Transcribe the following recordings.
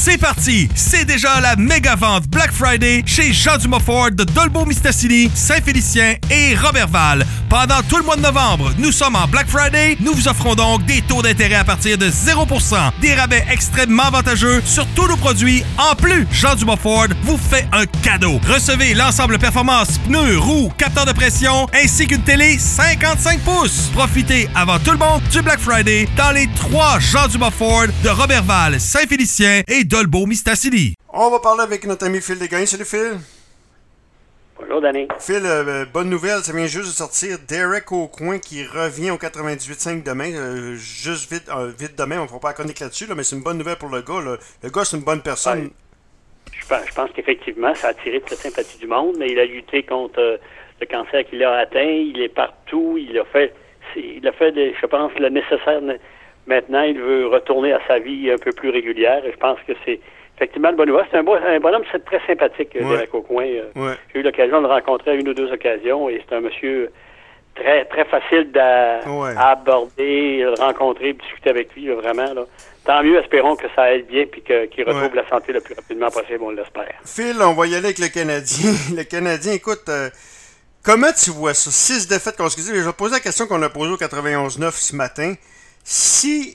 C'est parti! C'est déjà la méga vente Black Friday chez Jean Dumas Ford de Dolbeau-Mistassini, Saint-Félicien et Robertval. Pendant tout le mois de novembre, nous sommes en Black Friday. Nous vous offrons donc des taux d'intérêt à partir de 0%, des rabais extrêmement avantageux sur tous nos produits. En plus, Jean Dumas Ford vous fait un cadeau. Recevez l'ensemble performance, pneus, roues, capteurs de pression, ainsi qu'une télé 55 pouces. Profitez avant tout le monde du Black Friday dans les 3 Jean Dumas Ford de Robertval, Saint-Félicien et Dolbeau-Mistassini. On va parler avec notre ami Phil Desgagne. Salut Phil. Bonjour Danny. Phil, bonne nouvelle, ça vient juste de sortir. Derek Aucoin qui revient au 98.5 demain. Juste vite demain, on ne fera pas la chronique là-dessus, là, mais c'est une bonne nouvelle pour le gars. Là. Le gars, c'est une bonne personne. Ouais. Je pense qu'effectivement, ça a attiré toute la sympathie du monde, mais il a lutté contre le cancer qu'il a atteint. Il est partout. Il a fait je pense, le nécessaire. Maintenant, il veut retourner à sa vie un peu plus régulière. Et je pense que c'est effectivement une bonne nouvelle. C'est un bonhomme très sympathique, Derek Aucoin. J'ai eu l'occasion de le rencontrer à une ou deux occasions et c'est un monsieur très, très facile à aborder, rencontrer, discuter avec lui, vraiment. Là. Tant mieux, espérons que ça aille bien et qu'il retrouve la santé le plus rapidement possible, on l'espère. Phil, on va y aller avec le Canadien. Le Canadien, écoute, comment tu vois ça? 6 défaites consécutives. Je vais poser la question qu'on a posée au 91-9 ce matin. Si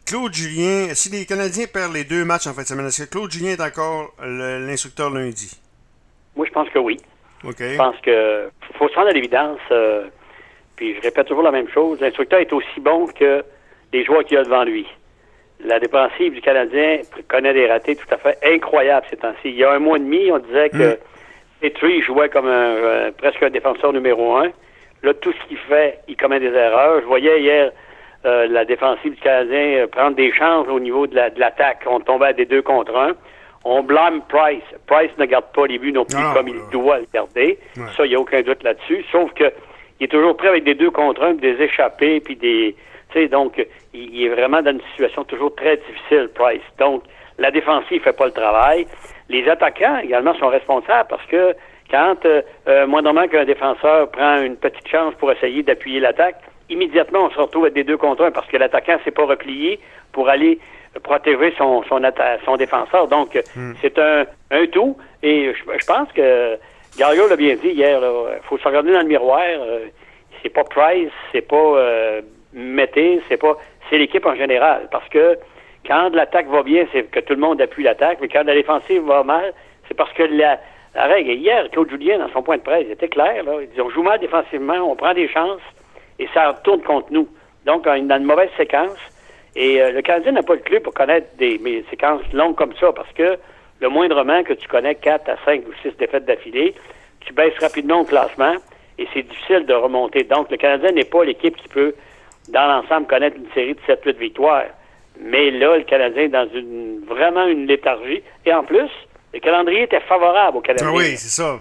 les Canadiens perdent les 2 matchs en fin de semaine, est-ce que Claude Julien est encore l'instructeur lundi? Moi, je pense que oui. Okay. Je pense que faut se rendre à l'évidence. Puis je répète toujours la même chose. L'instructeur est aussi bon que les joueurs qu'il y a devant lui. La défensive du Canadien connaît des ratés tout à fait incroyables ces temps-ci. Il y a un mois et demi, on disait que Petrie jouait comme presque un défenseur numéro 1. Là, tout ce qu'il fait, il commet des erreurs. Je voyais hier la défensive du Canadien prendre des chances au niveau de l'attaque. On tombait à des 2 contre 1. On blâme Price. Price ne garde pas les buts non plus comme il doit le garder. Ouais. Ça, il n'y a aucun doute là-dessus. Sauf que il est toujours prêt avec des 2 contre 1, des échappées, puis des... Tu sais, donc, il est vraiment dans une situation toujours très difficile, Price. Donc, la défensive fait pas le travail. Les attaquants, également, sont responsables parce que quand, moindrement qu'un défenseur prend une petite chance pour essayer d'appuyer l'attaque, immédiatement, on se retrouve avec des 2 contre 1 parce que l'attaquant s'est pas replié pour aller protéger son défenseur. Donc, c'est un tout. Et je pense que Gallagher l'a bien dit hier, il faut se regarder dans le miroir. C'est pas Price, c'est pas Mété, c'est l'équipe en général. Parce que quand l'attaque va bien, c'est que tout le monde appuie l'attaque. Mais quand la défensive va mal, c'est parce que la règle. Hier, Claude Julien, dans son point de presse, il était clair. Là. Il dit, on joue mal défensivement, on prend des chances. Et ça retourne contre nous. Donc, on est dans une mauvaise séquence. Et le Canadien n'a pas le club pour connaître des séquences longues comme ça, parce que le moindrement que tu connais 4 à 5 ou 6 défaites d'affilée, tu baisses rapidement au classement et c'est difficile de remonter. Donc, le Canadien n'est pas l'équipe qui peut, dans l'ensemble, connaître une série de 7-8 victoires. Mais là, le Canadien est dans vraiment une léthargie. Et en plus, le calendrier était favorable au Canadien. Ah oui, c'est ça.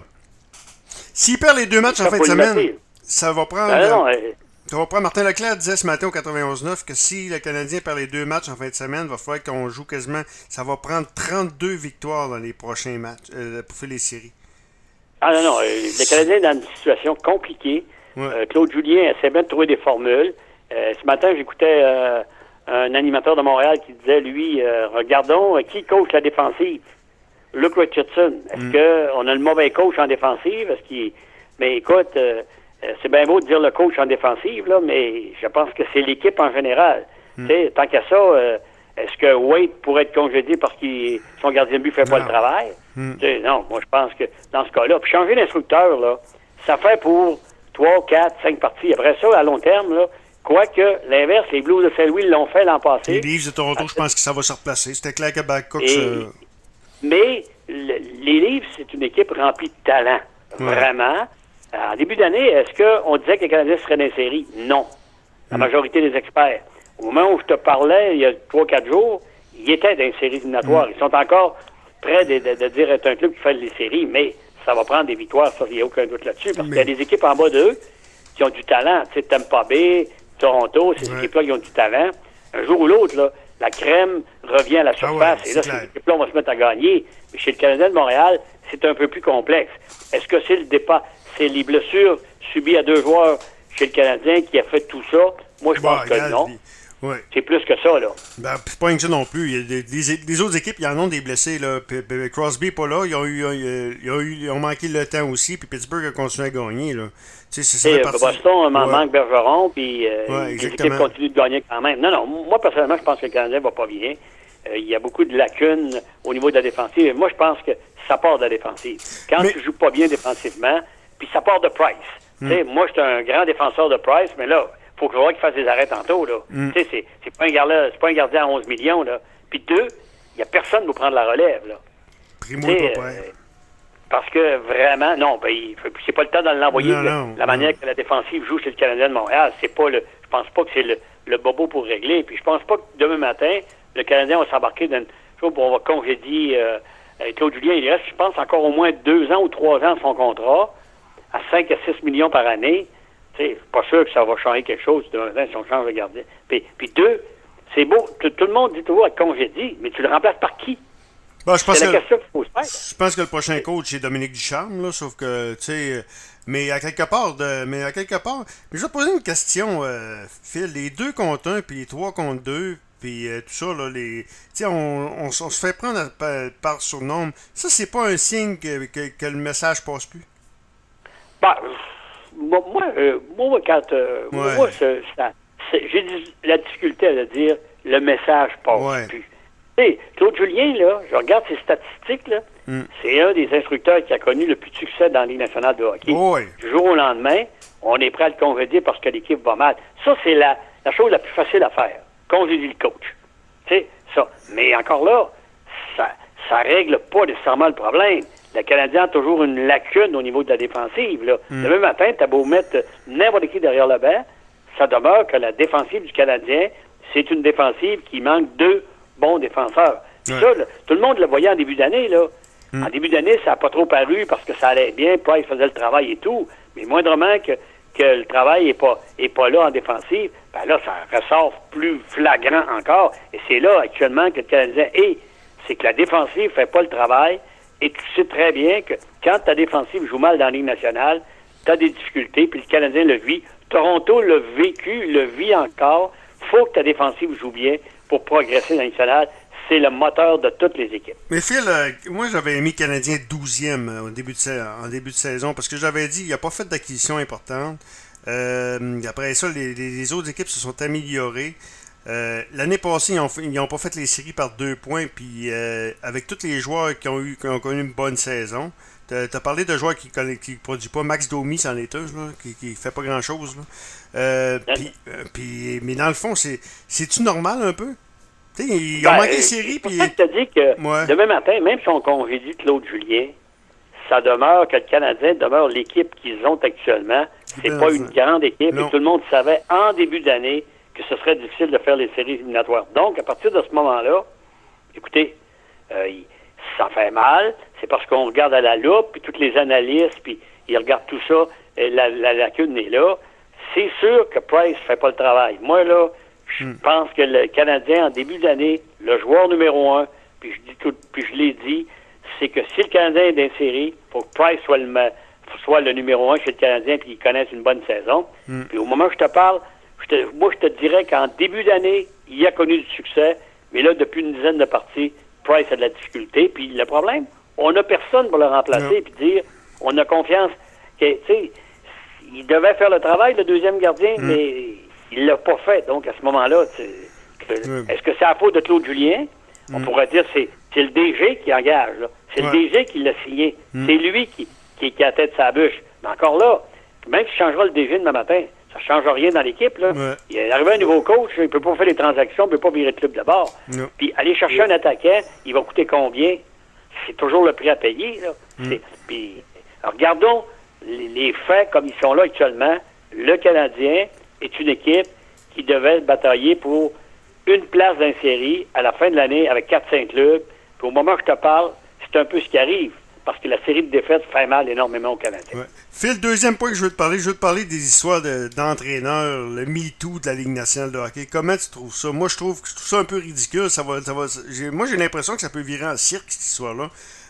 S'il perd les 2 matchs en fin de semaine... Ça va prendre... Martin Leclerc disait ce matin au 91-9 que si le Canadien perd les 2 matchs en fin de semaine, il va falloir qu'on joue quasiment... Ça va prendre 32 victoires dans les prochains matchs pour faire les séries. Ah non, le Canadien est dans une situation compliquée. Ouais. Claude Julien essaie bien de trouver des formules. Ce matin, j'écoutais un animateur de Montréal qui disait, lui, regardons qui coach la défensive. Luke Richardson. Est-ce qu'on a le mauvais coach en défensive? Mais écoute... c'est bien beau de dire le coach en défensive, là, mais je pense que c'est l'équipe en général. Tant qu'à ça, est-ce que Wade pourrait être congédié parce que son gardien de but ne fait pas le travail? Non, moi je pense que dans ce cas-là, puis changer d'instructeur, là, ça fait pour 3, 4, 5 parties. Après ça, à long terme, là, quoique l'inverse, les Blues de Saint-Louis l'ont fait l'an passé. Les Leafs de Toronto, je pense que ça va se replacer. C'était clair que Babcock... Mais les Leafs, c'est une équipe remplie de talent. Vraiment. En début d'année, est-ce qu'on disait que les Canadiens seraient dans les séries? Non. La majorité des experts. Au moment où je te parlais, il y a 3-4 jours, ils étaient dans les séries éliminatoires. Ils sont encore prêts de dire être un club qui fait les séries, mais ça va prendre des victoires, ça, il n'y a aucun doute là-dessus, parce qu'il y a des équipes en bas d'eux qui ont du talent. Tu sais, Tampa Bay, Toronto, ces équipes-là qui ont du talent. Un jour ou l'autre, là, la crème revient à la surface, et là, ces équipes-là, on va se mettre à gagner. Mais chez le Canadien de Montréal, c'est un peu plus complexe. Est-ce que c'est le départ? C'est les blessures subies à 2 joueurs chez le Canadien qui a fait tout ça? Moi, je pense que non. Ouais. C'est plus que ça, là. Ben, c'est pas rien que ça non plus. Il y a des autres équipes, ils en ont des blessés. Là. Crosby n'est pas là. Ils ont manqué le temps aussi. Puis Pittsburgh a continué à gagner. Là. Boston manque Bergeron. Puis les équipes continuent de gagner quand même. Non. Moi, personnellement, je pense que le Canadien va pas bien. Il y a beaucoup de lacunes au niveau de la défensive. Moi, je pense que ça part de la défensive. Quand tu joues pas bien défensivement, puis ça part de Price. Moi, je suis un grand défenseur de Price, mais là, faut que je vois qu'il fasse des arrêts tantôt, là. C'est pas un gardien à 11 millions, là. Puis deux, il y a personne pour prendre la relève, là. Primo est pas prêt. Parce que vraiment, non, c'est pas le temps de l'envoyer. La manière que la défensive joue chez le Canadien de Montréal, c'est pas je pense pas que c'est le bobo pour régler. Puis je pense pas que demain matin, le Canadien va s'embarquer dans une chose où on va congédier Claude Julien. Il reste, je pense, encore au moins 2 ans ou 3 ans de son contrat, à 5 à 6 millions par année. C'est pas sûr que ça va changer quelque chose demain matin si on change de gardien. Puis deux, c'est beau. Tout le monde dit toujours être congédié, mais tu le remplaces par qui? Bon, c'est la question qu'il faut se faire. Je pense que le prochain coach, c'est Dominique Ducharme, là, sauf que, tu sais, mais à quelque part, mais je vais te poser une question, Phil, les 2 contre 1, puis les 3 contre 2, puis tout ça, là, tu sais, on se fait prendre par surnombre. Ça, c'est pas un signe que le message passe plus? Moi, quand j'ai la difficulté à dire le message passe plus. Claude Julien, là, je regarde ses statistiques, là, c'est un des instructeurs qui a connu le plus de succès dans la Ligue nationale de hockey. Du jour au lendemain, on est prêt à le congédier parce que l'équipe va mal. Ça, c'est la chose la plus facile à faire. Congédier le coach. C'est ça. Mais encore là, ça règle pas nécessairement le problème. Le Canadien a toujours une lacune au niveau de la défensive. Là. Le même matin, t'as beau mettre n'importe qui derrière le banc, ça demeure que la défensive du Canadien, c'est une défensive qui manque 2 bons défenseurs. Ça, là, tout le monde le voyait en début d'année. Là. En début d'année, ça n'a pas trop paru parce que ça allait bien, Price faisait le travail et tout. Mais moindrement que le travail est pas là en défensive, ben là, ça ressort plus flagrant encore. Et c'est là, actuellement, que le Canadien est. C'est que la défensive fait pas le travail. Et tu sais très bien que quand ta défensive joue mal dans la Ligue nationale, tu as des difficultés, puis le Canadien le vit. Toronto l'a vécu, le vit encore. Faut que ta défensive joue bien pour progresser dans la Ligue nationale. C'est le moteur de toutes les équipes. Mais Phil, moi j'avais mis Canadien 12e en début de saison parce que j'avais dit qu'il n'a pas fait d'acquisition importante. Après ça, les autres équipes se sont améliorées. L'année passée, ils n'ont pas fait les séries par 2 points, puis avec tous les joueurs qui ont connu une bonne saison. T'as parlé de joueurs qui ne produisent pas. Max Domi, c'en est un, là, qui fait pas grand-chose. Mais dans le fond, c'est-tu normal un peu? Ils ont manqué les séries. C'est pour ça que tu dit que demain matin, même si on congédie Claude Julien, ça demeure que le Canadien demeure l'équipe qu'ils ont actuellement. C'est pas une grande équipe. Et tout le monde savait en début d'année que ce serait difficile de faire les séries éliminatoires. Donc, à partir de ce moment-là, écoutez, ça fait mal. C'est parce qu'on regarde à la loupe, puis tous les analystes, puis ils regardent tout ça, et la lacune est là. C'est sûr que Price fait pas le travail. Moi, là, je pense que le Canadien, en début d'année, le joueur numéro 1, puis je l'ai dit, c'est que si le Canadien est dans les séries, il faut que Price soit le numéro 1 chez le Canadien, puis qu'il connaisse une bonne saison. Puis au moment où je te parle, moi, je te dirais qu'en début d'année, il a connu du succès, mais là, depuis une dizaine de parties, Price a de la difficulté. Puis le problème, on n'a personne pour le remplacer puis dire, on a confiance que, tu sais, il devait faire le travail, le deuxième gardien, mais il l'a pas fait. Donc, à ce moment-là, est-ce que c'est à la faute de Claude Julien? On pourrait dire c'est le DG qui engage. Là. C'est le DG qui l'a signé. C'est lui qui est à la tête de sa bûche. Mais encore là, même s'il changera le DG demain matin, ça ne change rien dans l'équipe. Là. Il est arrivé un nouveau coach, il ne peut pas faire les transactions, il ne peut pas virer le club de bord. Puis aller chercher un attaquant, il va coûter combien? C'est toujours le prix à payer. Là. Puis, regardons les faits comme ils sont là actuellement. Le Canadien est une équipe qui devait batailler pour une place dans série à la fin de l'année avec 4-5 clubs. Puis au moment où je te parle, c'est un peu ce qui arrive. Parce que la série de défaites fait mal énormément au Canadien. Phil, deuxième point que je veux te parler des histoires d'entraîneurs, le MeToo de la Ligue nationale de hockey. Comment tu trouves ça? Moi, je trouve ça un peu ridicule. Moi, j'ai l'impression que ça peut virer en cirque, cette histoire-là.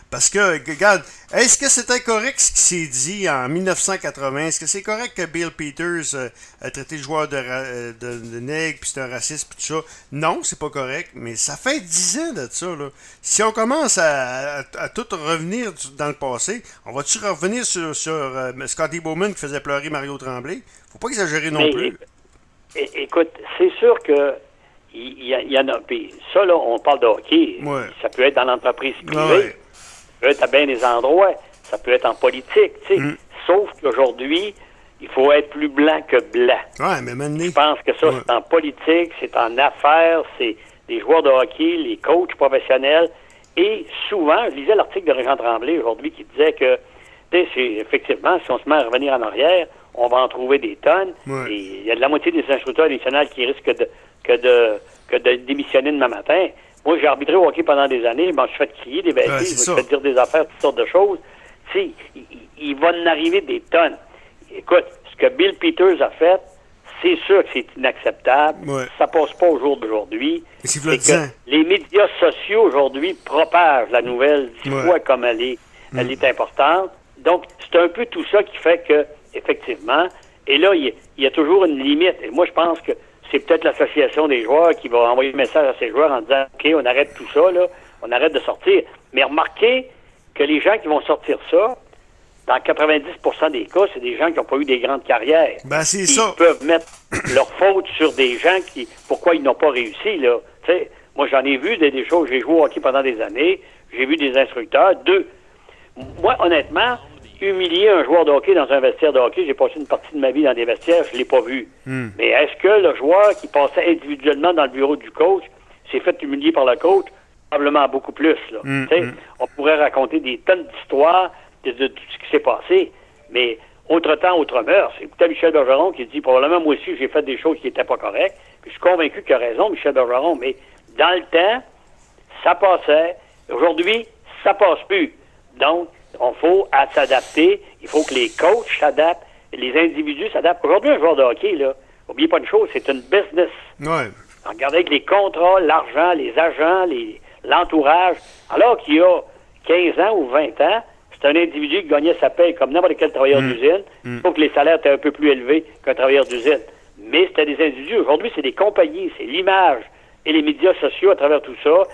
Parce que, regarde, est-ce que c'était correct ce qui s'est dit en 1980? Est-ce que c'est correct que Bill Peters a traité le joueur de nègre, puis c'est un raciste, puis tout ça? Non, c'est pas correct, mais ça fait 10 ans de ça, là. Si on commence à tout revenir dans le passé, on va-tu revenir sur Scotty Bowman qui faisait pleurer Mario Tremblay? Faut pas exagérer non plus. Écoute, c'est sûr que il y en a. Puis ça, là, on parle de hockey. Ouais. Ça peut être dans l'entreprise privée. Ouais. Ça peut être à bien des endroits. Ça peut être en politique, tu sais. Sauf qu'aujourd'hui, il faut être plus blanc que blanc. Ouais, mais maintenant. Je pense que ça, c'est en politique, c'est en affaires, c'est les joueurs de hockey, les coachs professionnels. Et souvent, je lisais l'article de Régent Tremblay aujourd'hui qui disait que, tu sais, effectivement, si on se met à revenir en arrière, on va en trouver des tonnes. Ouais. Et il y a de la moitié des instructeurs nationaux qui risquent de démissionner demain matin. Moi, j'ai arbitré au hockey pendant des années, je m'en suis fait crier des bêtises, je me suis fait dire des affaires, toutes sortes de choses. Tu sais, il va en arriver des tonnes. Écoute, ce que Bill Peters a fait, c'est sûr que c'est inacceptable. Ouais. Ça passe pas au jour d'aujourd'hui. C'est que les médias sociaux aujourd'hui propagent la nouvelle 10 fois comme elle est importante. Donc, c'est un peu tout ça qui fait que, effectivement, et là, il y a toujours une limite. Et moi, je pense que c'est peut-être l'association des joueurs qui va envoyer un message à ses joueurs en disant « OK, on arrête tout ça, là, on arrête de sortir. » Mais remarquez que les gens qui vont sortir ça, dans 90% des cas, c'est des gens qui n'ont pas eu des grandes carrières. Ben, c'est Ils ça. peuvent mettre leur faute sur des gens pourquoi ils n'ont pas réussi, là. Tu sais, moi, j'en ai vu des choses. J'ai joué au hockey pendant des années. J'ai vu des instructeurs. Moi, honnêtement, humilier un joueur de hockey dans un vestiaire de hockey, j'ai passé une partie de ma vie dans des vestiaires, je l'ai pas vu. Mais est-ce que le joueur qui passait individuellement dans le bureau du coach s'est fait humilier par le coach? Probablement beaucoup plus, là. On pourrait raconter des tonnes d'histoires de tout ce qui s'est passé, mais autre temps, autre mœurs. C'est peut-être Michel Bergeron qui dit probablement moi aussi j'ai fait des choses qui n'étaient pas correctes. Puis je suis convaincu qu'il a raison, Michel Bergeron, mais dans le temps, ça passait. Aujourd'hui, ça passe plus. Donc, il faut s'adapter. Il faut que les coachs s'adaptent, les individus s'adaptent. Aujourd'hui, un joueur de hockey, là, n'oubliez pas une chose, c'est une business. Ouais. Regardez avec les contrats, l'argent, les agents, l'entourage. Alors qu'il y a 15 ans ou 20 ans, c'est un individu qui gagnait sa paie comme n'importe quel travailleur d'usine. Il faut que les salaires étaient un peu plus élevés qu'un travailleur d'usine. Mais c'était des individus. Aujourd'hui, c'est des compagnies, c'est l'image et les médias sociaux à travers tout ça.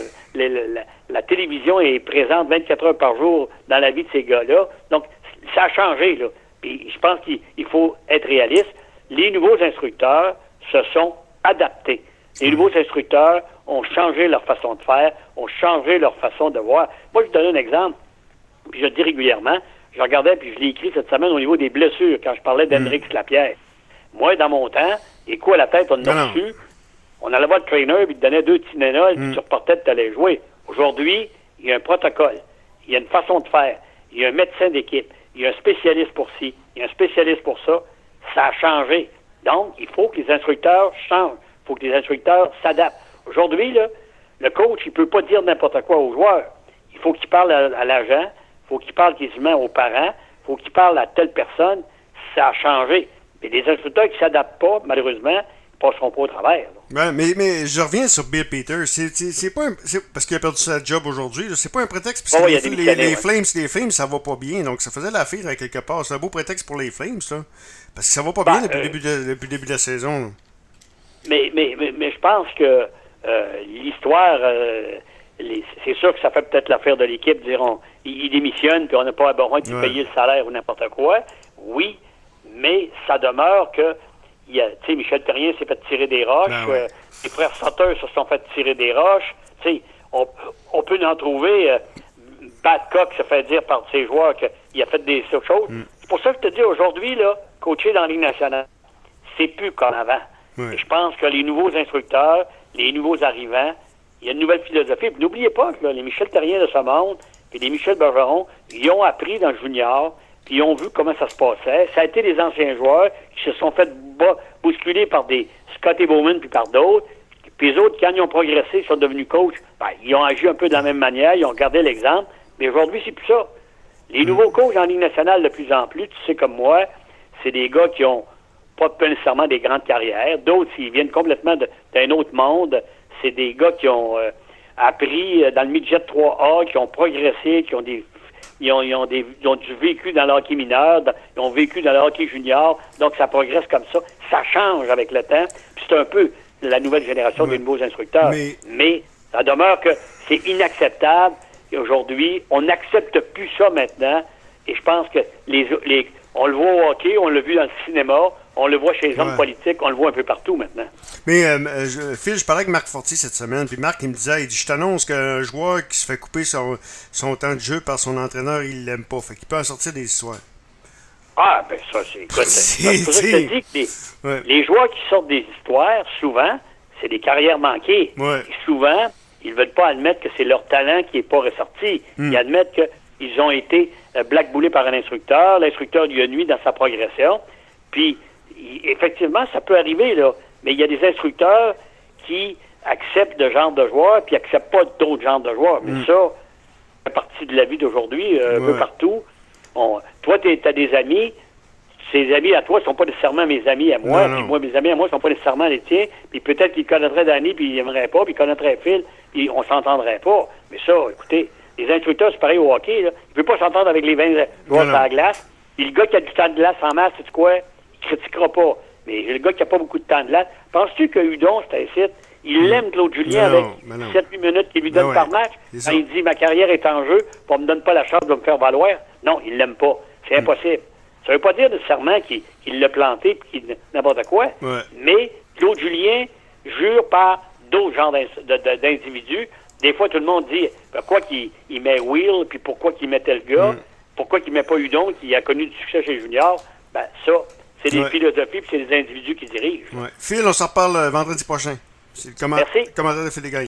La télévision est présente 24 heures par jour dans la vie de ces gars-là. Donc, ça a changé, là. Puis je pense qu'il faut être réaliste. Les nouveaux instructeurs se sont adaptés. Les nouveaux instructeurs ont changé leur façon de faire, ont changé leur façon de voir. Moi, je vous donne un exemple. Puis je le dis régulièrement, je regardais, puis je l'ai écrit cette semaine au niveau des blessures, quand je parlais d'Hendrix Lapierre. Moi, dans mon temps, les coups à la tête, on en a reçu. On allait voir le trainer, puis il te donnait 2 Tylenol, puis tu repartais, tu allais jouer. Aujourd'hui, il y a un protocole, il y a une façon de faire, il y a un médecin d'équipe, il y a un spécialiste pour ci, il y a un spécialiste pour ça. Ça a changé. Donc, il faut que les instructeurs changent. Il faut que les instructeurs s'adaptent. Aujourd'hui, là, le coach, il peut pas dire n'importe quoi aux joueurs. Il faut qu'il parle à l'agent. Il faut qu'il parle quasiment aux parents, il faut qu'il parle à telle personne, ça a changé. Mais les instructeurs qui ne s'adaptent pas, malheureusement, ils ne passeront pas au travers. Ouais, mais je reviens sur Bill Peters. C'est pas parce qu'il a perdu sa job aujourd'hui. C'est pas un prétexte parce que les Flames, ça va pas bien. Donc ça faisait l'affaire à quelque part. C'est un beau prétexte pour les Flames, ça. Parce que ça va pas bien depuis le début de la saison. Là. Mais je pense que l'histoire... c'est sûr que ça fait peut-être l'affaire de l'équipe, dire il démissionne, puis on n'a pas besoin de payer le salaire ou n'importe quoi. Oui, mais ça demeure que, tu sais, Michel Therrien s'est fait tirer des roches, les frères Sutter se sont fait tirer des roches. Tu sais, on peut en trouver. Babcock se fait dire par ses joueurs qu'il a fait des choses. C'est pour ça que je te dis aujourd'hui, là, coacher dans la Ligue nationale, c'est plus comme avant. Et je pense que les nouveaux instructeurs, les nouveaux arrivants, il y a une nouvelle philosophie. Puis n'oubliez pas que là, les Michel Therrien de ce monde, puis les Michel Bergeron, ils ont appris dans le junior, puis ils ont vu comment ça se passait. Ça a été des anciens joueurs qui se sont fait bousculer par des Scotty Bowman puis par d'autres. Puis les autres, quand ils ont progressé, ils sont devenus coachs, ils ont agi un peu de la même manière, ils ont gardé l'exemple. Mais aujourd'hui, c'est plus ça. Les nouveaux coachs en Ligue nationale, de plus en plus, tu sais comme moi, c'est des gars qui ont pas nécessairement des grandes carrières. D'autres, ils viennent complètement d'un autre monde. C'est des gars qui ont appris dans le midget 3A, qui ont progressé, qui ont ils ont du vécu dans le hockey mineur, ils ont vécu dans le hockey junior, donc ça progresse comme ça. Ça change avec le temps, puis c'est un peu la nouvelle génération des nouveaux instructeurs. Mais ça demeure que c'est inacceptable. Et aujourd'hui, on n'accepte plus ça maintenant. Et je pense que on le voit au hockey, on l'a vu dans le cinéma, on le voit chez les hommes politiques, on le voit un peu partout maintenant. Mais Phil, je parlais avec Marc Fortier cette semaine, puis Marc, il me disait, je t'annonce qu'un joueur qui se fait couper son temps de jeu par son entraîneur, il l'aime pas. Fait qu'il peut en sortir des histoires. Ah, ben ça, c'est... Écoute, c'est pour ça que je te dis que les joueurs qui sortent des histoires, souvent, c'est des carrières manquées. Ouais. Et souvent, ils veulent pas admettre que c'est leur talent qui est pas ressorti. Ils admettent qu'ils ont été blackboulés par un instructeur. L'instructeur lui a nuit dans sa progression. Puis, effectivement, ça peut arriver, là. Mais il y a des instructeurs qui acceptent de genre de joueurs puis acceptent pas d'autres genres de joueurs. Mais ça, c'est partie de la vie d'aujourd'hui, un peu partout. Toi, t'as des amis, ces amis à toi ne sont pas nécessairement mes amis à moi, puis moi, mes amis à moi ne sont pas nécessairement les tiens, puis peut-être qu'ils connaîtraient Danny, puis ils n'aimeraient pas, puis ils connaîtraient Phil, puis on s'entendrait pas. Mais ça, écoutez, les instructeurs, c'est pareil au hockey, là. Il ne peut pas s'entendre avec les 20 joueurs sur la glace. Puis le gars qui a du temps de glace en masse, sais-tu quoi? Il critiquera pas. Mais le gars qui n'a pas beaucoup de temps de glace, penses-tu que Hudon, c'est un site, il aime Claude Julien avec 7-8 minutes qu'il lui donne par match? Quand il dit « ma carrière est en jeu, puis on me donne pas la chance de me faire valoir », non, il l'aime pas. C'est impossible. Ça veut pas dire nécessairement qu'il l'a planté puis qu'il n'importe quoi, mais Claude Julien jure par d'autres genres d'individus. Des fois, tout le monde dit pourquoi qu'il met Will, puis pourquoi qu'il met tel gars, pourquoi qu'il met pas Hudon, qui a connu du succès chez Junior. Ben ça, c'est des philosophies puis c'est des individus qui dirigent. Phil, on s'en reparle vendredi prochain. C'est le commentaire de Phil Desgagne.